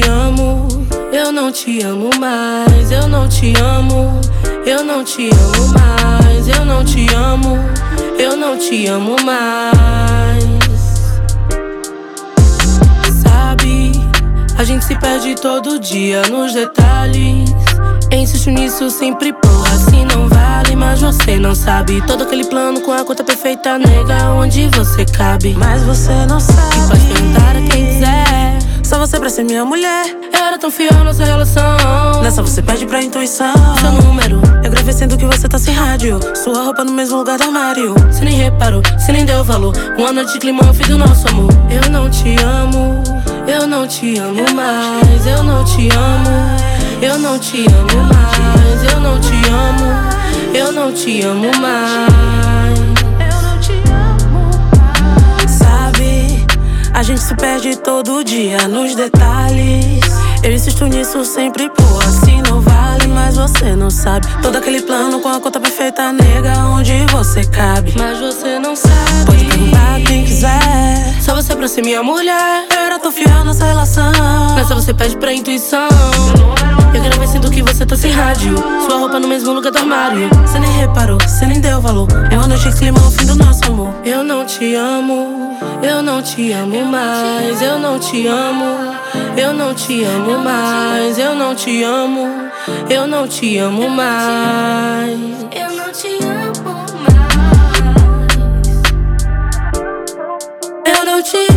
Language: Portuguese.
amo, eu não te amo mais. Eu não te amo, eu não te amo mais. Eu não te amo, eu não te amo mais. Sabe, a gente se perde todo dia nos detalhes. Insisto nisso sempre, porra, assim não vale. Mas você não sabe todo aquele plano com a conta perfeita, nega, onde você cabe. Mas você não sabe, e pode perguntar a quem quiser, só você pra ser minha mulher. eu era tão fiel à nossa relação. Nessa você pede pra intuição. Seu número, eu gravei sendo que você tá sem rádio. Sua roupa no mesmo lugar do armário. Cê nem reparou, cê nem deu valor. Uma noite de climão, fim do nosso amor. Eu não te amo, eu não te amo mais. Eu não te amo, eu não te amo mais. Eu não te amo, eu não te amo mais. Eu não te amo mais. Sabe, a gente se perde todo dia nos detalhes. Eu insisto nisso sempre, pô, assim não vale. Mas você não sabe todo aquele plano com a conta perfeita, nega, onde você cabe. Mas você não sabe, pode perguntar a quem quiser, só você pra ser minha mulher. eu era tão fiel nessa relação. Nessa você pede pra intuição. Eu gravei sendo que você tá sem rádio. Sua roupa no mesmo lugar do armário. Cê nem reparou, cê nem deu valor. É uma noite que climão, fim do nosso amor. Eu não te amo, eu não te amo mais. Eu não te amo, eu não te amo mais. Eu não te amo, eu não te amo mais. Eu não te amo mais. Eu não te